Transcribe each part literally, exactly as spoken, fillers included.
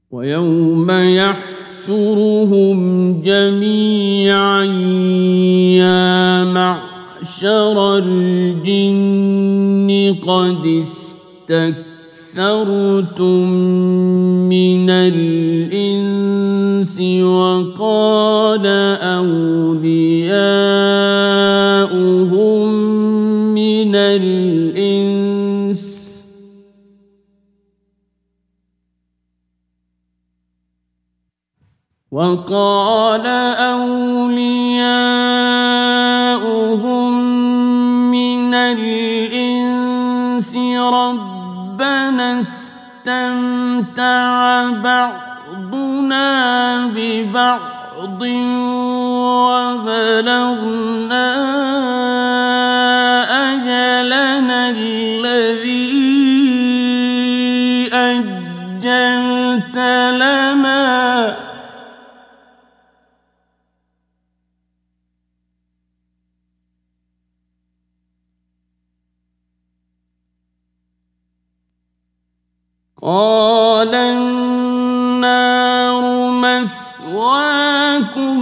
ويوم يحشرهم جميعا يا معشر الجن قد استكثرتم من الإنس وقال أولياؤهم من الإنس وقال أولياؤهم من الإنس ربنا استمتع بعضنا ببعض وبلغنا أجلنا الذي أجلت لنا قال النار مثواكم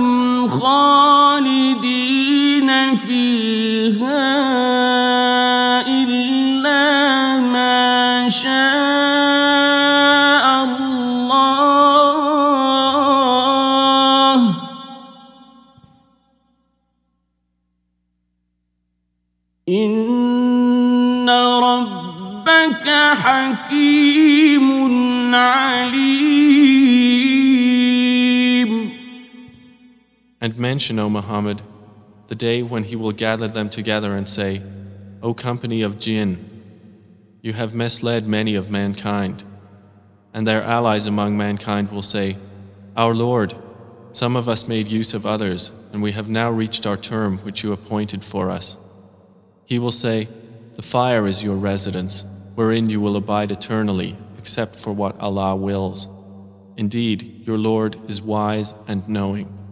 خالدين فيها إلا ما شاء الله إن ربك حكيم عليم. And mention, O Muhammad, the day when he will gather them together and say, O company of jinn, you have misled many of mankind. And their allies among mankind will say, Our Lord, some of us made use of others, and we have now reached our term which you appointed for us. He will say, The fire is your residence, wherein you will abide eternally, except for what Allah wills. Indeed, your Lord is wise and knowing.